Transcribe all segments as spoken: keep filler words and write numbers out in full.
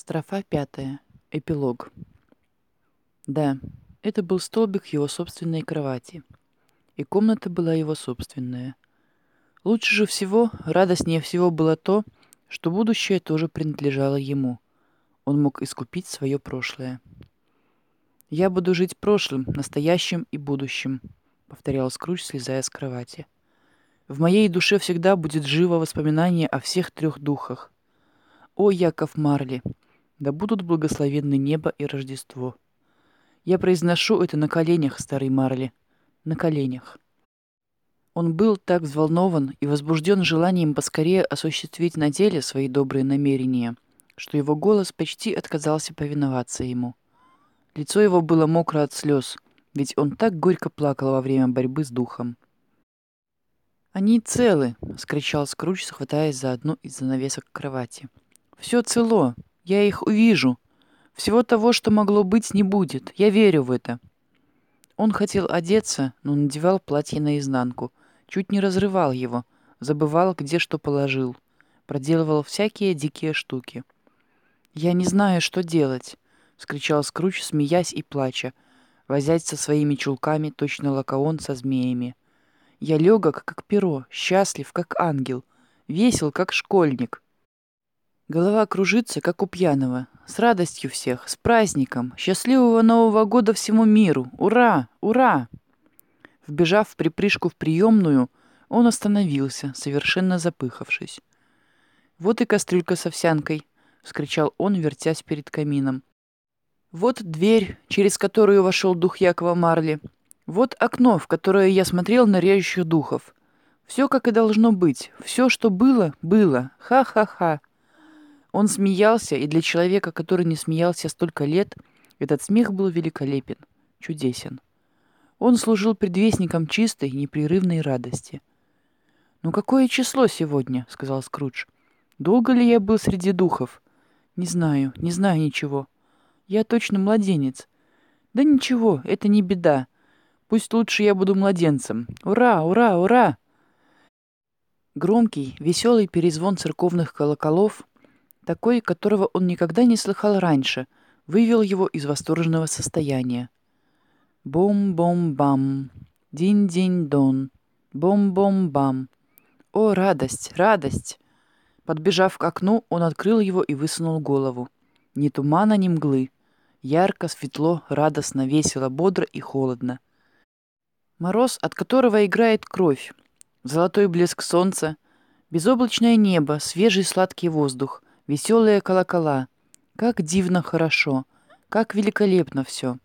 Строфа пятая. Эпилог. Да, это был столбик его собственной кровати. И комната была его собственная. Лучше же всего, радостнее всего было то, что будущее тоже принадлежало ему. Он мог искупить свое прошлое. «Я буду жить прошлым, настоящим и будущим», — повторял Скрудж, слезая с кровати. «В моей душе всегда будет живо воспоминание о всех трех духах. О, Яков Марли! Да будут благословенны небо и Рождество. Я произношу это на коленях, старый Марли, на коленях». Он был так взволнован и возбужден желанием поскорее осуществить на деле свои добрые намерения, что его голос почти отказался повиноваться ему. Лицо его было мокро от слез, ведь он так горько плакал во время борьбы с духом. «Они целы!» — скричал Скрудж, хватаясь за одну из занавесок кровати. «Все цело! Я их увижу! Всего того, что могло быть, не будет! Я верю в это!» Он хотел одеться, но надевал платье наизнанку, чуть не разрывал его, забывал, где что положил, проделывал всякие дикие штуки. «Я не знаю, что делать!» — вскричал Скрудж, смеясь и плача, возясь со своими чулками, точно лакаон со змеями. «Я легок, как перо, счастлив, как ангел, весел, как школьник. Голова кружится, как у пьяного. С радостью всех, с праздником, счастливого Нового года всему миру! Ура! Ура!» Вбежав в припрыжку в приемную, он остановился, совершенно запыхавшись. «Вот и кастрюлька с овсянкой!» — вскричал он, вертясь перед камином. «Вот дверь, через которую вошел дух Якова Марли. Вот окно, в которое я смотрел на режущих духов. Все, как и должно быть. Все, что было, было. Ха-ха-ха!» Он смеялся, и для человека, который не смеялся столько лет, этот смех был великолепен, чудесен. Он служил предвестником чистой, непрерывной радости. «Ну какое число сегодня?» — сказал Скрудж. «Долго ли я был среди духов? Не знаю, не знаю ничего. Я точно младенец. Да ничего, это не беда. Пусть лучше я буду младенцем. Ура, ура, ура!» Громкий, веселый перезвон церковных колоколов, такой, которого он никогда не слыхал раньше, вывел его из восторженного состояния. Бом-бом-бам, динь-динь-дон, бом-бом-бам. О, радость, радость! Подбежав к окну, он открыл его и высунул голову. Ни тумана, ни мглы. Ярко, светло, радостно, весело, бодро и холодно. Мороз, от которого играет кровь. Золотой блеск солнца. Безоблачное небо, свежий сладкий воздух. Веселые колокола. Как дивно хорошо. Как великолепно все.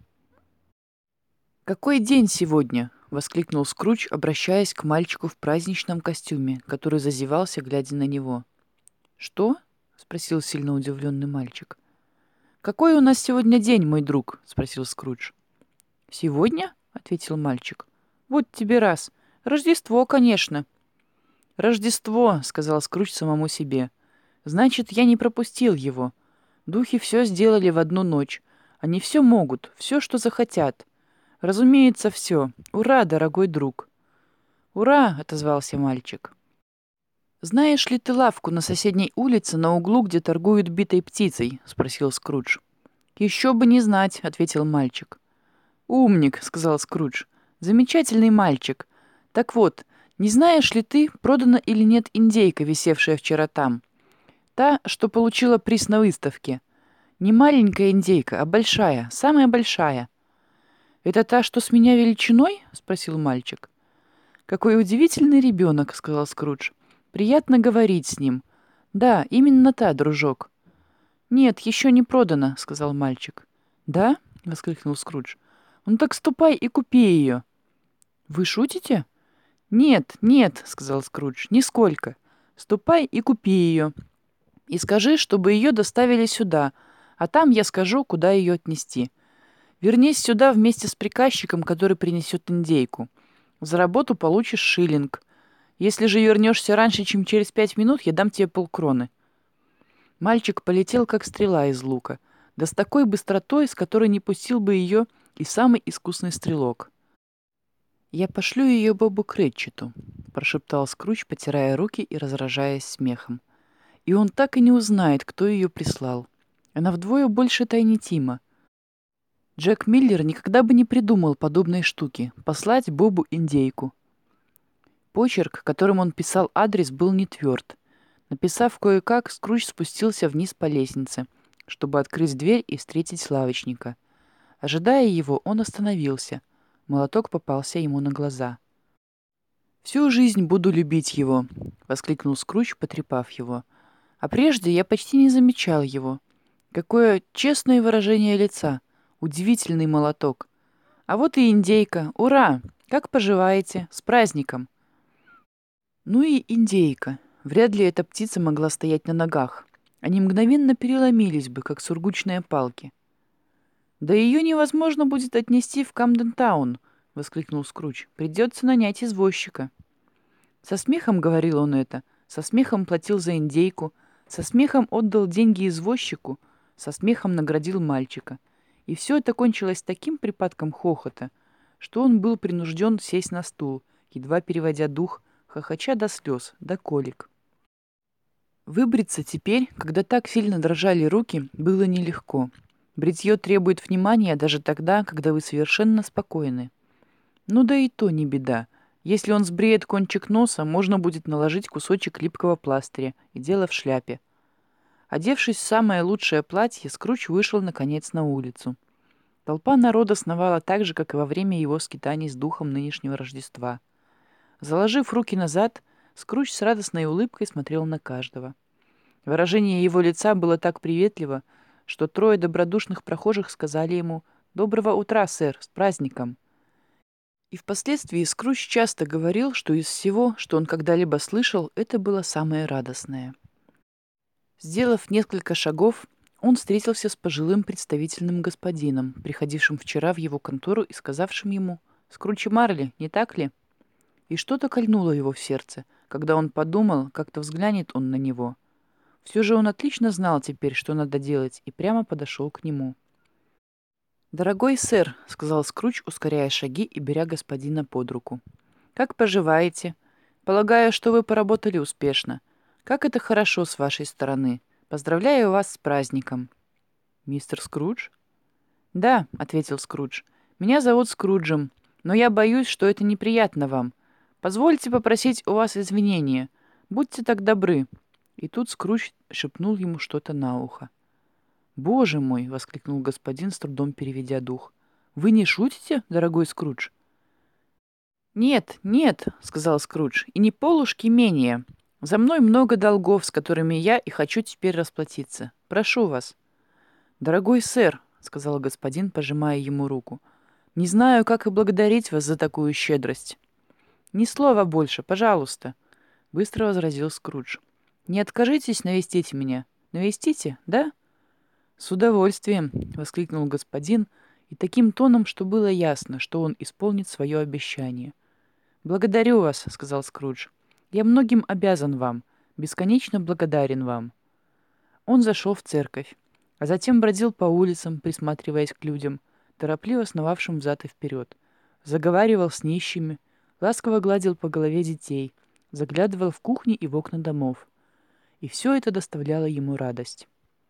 «Какой день сегодня?» — воскликнул Скрудж, обращаясь к мальчику в праздничном костюме, который зазевался, глядя на него. «Что?» — спросил сильно удивленный мальчик. «Какой у нас сегодня день, мой друг?» — спросил Скрудж. «Сегодня?» — ответил мальчик. «Вот тебе раз. Рождество, конечно». «Рождество», — сказал Скрудж самому себе. «Значит, я не пропустил его. Духи все сделали в одну ночь. Они все могут, все, что захотят. Разумеется, все. Ура, дорогой друг!» «Ура!» — отозвался мальчик. «Знаешь ли ты лавку на соседней улице на углу, где торгуют битой птицей?» — спросил Скрудж. «Еще бы не знать», — ответил мальчик. «Умник», — сказал Скрудж. «Замечательный мальчик. Так вот, не знаешь ли ты, продана или нет индейка, висевшая вчера там? Та, что получила приз на выставке. Не маленькая индейка, а большая, самая большая». «Это та, что с меня величиной?» — спросил мальчик. «Какой удивительный ребенок», — сказал Скрудж. «Приятно говорить с ним. Да, именно та, дружок». «Нет, еще не продана», — сказал мальчик. «Да?» — воскликнул Скрудж. «Ну так ступай и купи ее». «Вы шутите?» «Нет, нет», — сказал Скрудж, — «нисколько. Ступай и купи ее. И скажи, чтобы ее доставили сюда, а там я скажу, куда ее отнести. Вернись сюда вместе с приказчиком, который принесет индейку. За работу получишь шиллинг. Если же вернешься раньше, чем через пять минут, я дам тебе полкроны». Мальчик полетел, как стрела из лука, да с такой быстротой, с которой не пустил бы ее и самый искусный стрелок. «Я пошлю ее Бобу Кретчету», — прошептал Скрудж, потирая руки и разражаясь смехом. «И он так и не узнает, кто ее прислал. Она вдвое больше Тайни Тима. Джек Миллер никогда бы не придумал подобной штуки — послать Бобу индейку. Почерк, которым он писал адрес, был не тверд. Написав кое-как, Скрудж спустился вниз по лестнице, чтобы открыть дверь и встретить лавочника. Ожидая его, он остановился. Молоток попался ему на глаза. «Всю жизнь буду любить его», — воскликнул Скрудж, потрепав его. «А прежде я почти не замечал его. Какое честное выражение лица! Удивительный молоток! А вот и индейка! Ура! Как поживаете? С праздником!» Ну и индейка. Вряд ли эта птица могла стоять на ногах. Они мгновенно переломились бы, как сургучные палки. «Да ее невозможно будет отнести в Камден-таун», — воскликнул Скрудж. «Придется нанять извозчика». Со смехом говорил он это, со смехом платил за индейку, со смехом отдал деньги извозчику, со смехом наградил мальчика. И все это кончилось таким припадком хохота, что он был принужден сесть на стул, едва переводя дух, хохоча до слез, до колик. Выбриться теперь, когда так сильно дрожали руки, было нелегко. Бритье требует внимания даже тогда, когда вы совершенно спокойны. Ну да и то не беда. Если он сбреет кончик носа, можно будет наложить кусочек липкого пластыря, и дело в шляпе. Одевшись в самое лучшее платье, Скрудж вышел, наконец, на улицу. Толпа народа сновала так же, как и во время его скитаний с духом нынешнего Рождества. Заложив руки назад, Скрудж с радостной улыбкой смотрел на каждого. Выражение его лица было так приветливо, что трое добродушных прохожих сказали ему «Доброго утра, сэр, с праздником!». И впоследствии Скрудж часто говорил, что из всего, что он когда-либо слышал, это было самое радостное. Сделав несколько шагов, он встретился с пожилым представительным господином, приходившим вчера в его контору и сказавшим ему «Скрудж и Марли, не так ли?». И что-то кольнуло его в сердце, когда он подумал, как-то взглянет он на него. Все же он отлично знал теперь, что надо делать, и прямо подошел к нему. «Дорогой сэр», — сказал Скрудж, ускоряя шаги и беря господина под руку. «Как поживаете? Полагаю, что вы поработали успешно. Как это хорошо с вашей стороны. Поздравляю вас с праздником». «Мистер Скрудж?» «Да», — ответил Скрудж. «Меня зовут Скруджем, но я боюсь, что это неприятно вам. Позвольте попросить у вас извинения. Будьте так добры». И тут Скрудж шепнул ему что-то на ухо. «Боже мой!» — воскликнул господин, с трудом переведя дух. «Вы не шутите, дорогой Скрудж?» «Нет, нет», — сказал Скрудж, — «и не полушки менее. За мной много долгов, с которыми я и хочу теперь расплатиться. Прошу вас». «Дорогой сэр», — сказал господин, пожимая ему руку, — «не знаю, как и благодарить вас за такую щедрость». «Ни слова больше, пожалуйста», — быстро возразил Скрудж. «Не откажитесь навестить меня. Навестите, да?» «С удовольствием», — воскликнул господин, и таким тоном, что было ясно, что он исполнит свое обещание. «Благодарю вас», — сказал Скрудж. «Я многим обязан вам, бесконечно благодарен вам». Он зашел в церковь, а затем бродил по улицам, присматриваясь к людям, торопливо сновавшим взад и вперед, заговаривал с нищими, ласково гладил по голове детей, заглядывал в кухни и в окна домов. И все это доставляло ему радость.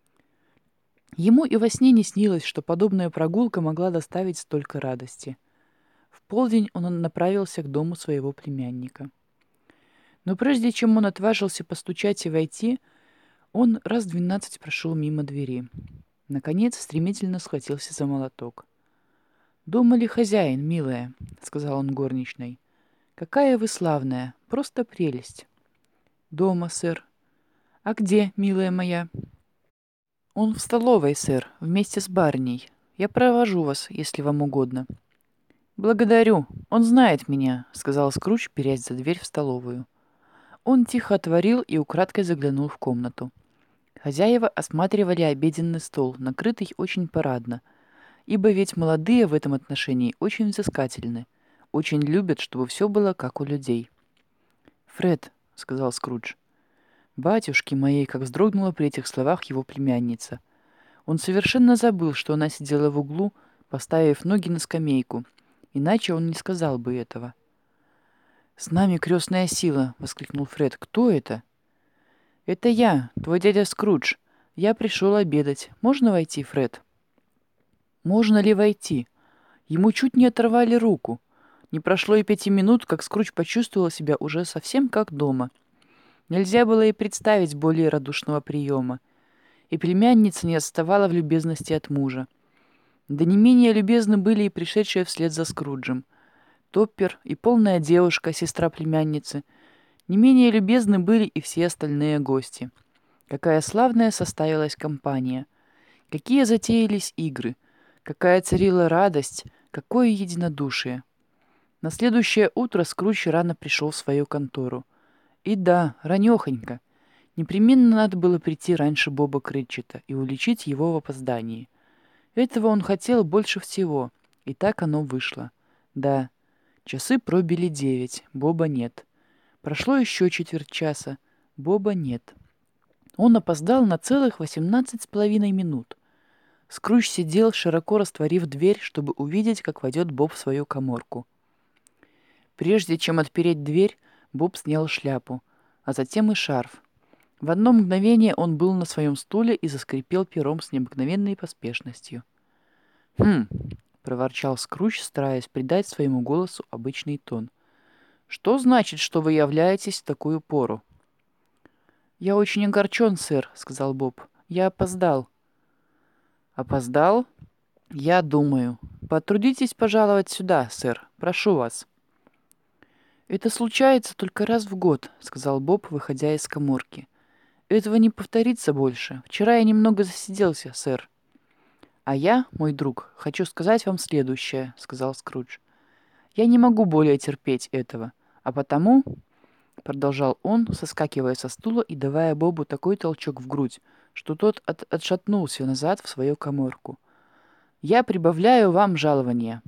Ему и во сне не снилось, что подобная прогулка могла доставить столько радости. В полдень он направился к дому своего племянника. Но прежде чем он отважился постучать и войти, он раз двенадцать прошел мимо двери. Наконец стремительно схватился за молоток. «Дома ли хозяин, милая?» — сказал он горничной. «Какая вы славная, просто прелесть». «Дома, сэр». «А где, милая моя?» «Он в столовой, сэр, вместе с барыней. Я провожу вас, если вам угодно». «Благодарю. Он знает меня», — сказал Скрудж, перясь за дверь в столовую. Он тихо отворил и украдкой заглянул в комнату. Хозяева осматривали обеденный стол, накрытый очень парадно, ибо ведь молодые в этом отношении очень взыскательны, очень любят, чтобы все было как у людей. «Фред», — сказал Скрудж. Батюшки моей, как вздрогнула при этих словах его племянница. Он совершенно забыл, что она сидела в углу, поставив ноги на скамейку, иначе он не сказал бы этого. «С нами крестная сила!» — воскликнул Фред. «Кто это?» «Это я, твой дядя Скрудж. «Я пришел обедать. Можно войти, Фред?» Можно ли войти? Ему чуть не оторвали руку. Не прошло и пяти минут, как Скрудж почувствовал себя уже совсем как дома. Нельзя было и представить более радушного приема. И племянница не отставала в любезности от мужа. Да не менее любезны были и пришедшие вслед за Скруджем. Топпер и полная девушка, сестра племянницы. Не менее любезны были и все остальные гости. Какая славная составилась компания. Какие затеялись игры. Какая царила радость, какое единодушие. На следующее утро Скрудж рано пришел в свою контору. И да, ранехонько. Непременно надо было прийти раньше Боба Крэтчета и уличить его в опоздании. Этого он хотел больше всего, и так оно вышло. Да, часы пробили девять, Боба нет. Прошло еще четверть часа, Боба нет. Он опоздал на целых восемнадцать с половиной минут. Скрудж сидел, широко растворив дверь, чтобы увидеть, как войдет Боб в свою каморку. Прежде чем отпереть дверь, Боб снял шляпу, а затем и шарф. В одно мгновение он был на своем стуле и заскрипел пером с необыкновенной поспешностью. «Хм!» — проворчал Скрудж, стараясь придать своему голосу обычный тон. «Что значит, что вы являетесь в такую пору?» «Я очень огорчен, сэр», — сказал Боб. «Я опоздал». «Опоздал? Я думаю. Потрудитесь пожаловать сюда, сэр. Прошу вас». «Это случается только раз в год», — сказал Боб, выходя из каморки. «Этого не повторится больше. Вчера я немного засиделся, сэр». «А я, мой друг, хочу сказать вам следующее», — сказал Скрудж. «Я не могу более терпеть этого, а потому...» — продолжал он, соскакивая со стула и давая Бобу такой толчок в грудь, что тот от отшатнулся назад в свою каморку. «Я прибавляю вам жалование».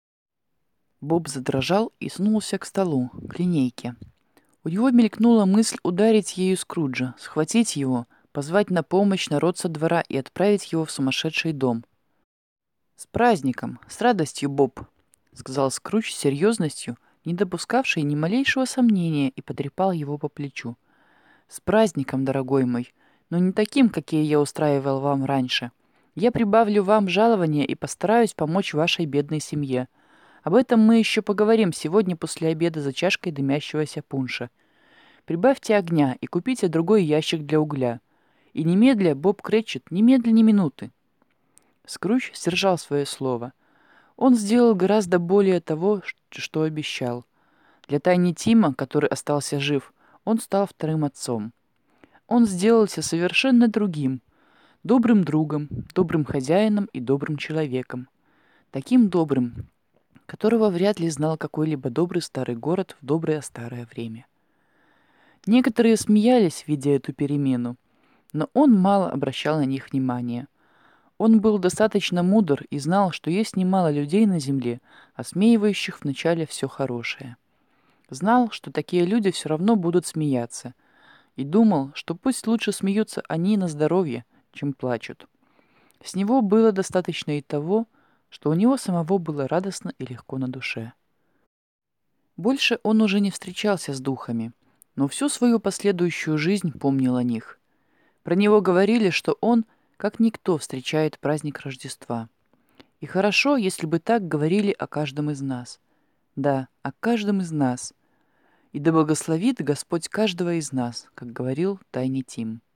Боб задрожал и сунулся к столу, к линейке. У него мелькнула мысль ударить ею Скруджа, схватить его, позвать на помощь народ со двора и отправить его в сумасшедший дом. «С праздником, с радостью, Боб», — сказал Скрудж с серьезностью, не допускавшей ни малейшего сомнения, и потрепал его по плечу. «С праздником, дорогой мой, но не таким, какие я устраивал вам раньше. Я прибавлю вам жалование и постараюсь помочь вашей бедной семье. Об этом мы еще поговорим сегодня после обеда за чашкой дымящегося пунша. Прибавьте огня и купите другой ящик для угля. И немедля, Боб Крэтчет, немедля ни минуты». Скрудж сдержал свое слово. Он сделал гораздо более того, что обещал. Для Тайни Тима, который остался жив, он стал вторым отцом. Он сделался совершенно другим, добрым другом, добрым хозяином и добрым человеком. Таким добрым, которого вряд ли знал какой-либо добрый старый город в доброе старое время. Некоторые смеялись, видя эту перемену, но он мало обращал на них внимания. Он был достаточно мудр и знал, что есть немало людей на земле, осмеивающих вначале все хорошее. Знал, что такие люди все равно будут смеяться, и думал, что пусть лучше смеются они на здоровье, чем плачут. С него было достаточно и того, что у него самого было радостно и легко на душе. Больше он уже не встречался с духами, но всю свою последующую жизнь помнил о них. Про него говорили, что он, как никто, встречает праздник Рождества. И хорошо, если бы так говорили о каждом из нас. Да, о каждом из нас. И да благословит Господь каждого из нас, как говорил Тайни Тим.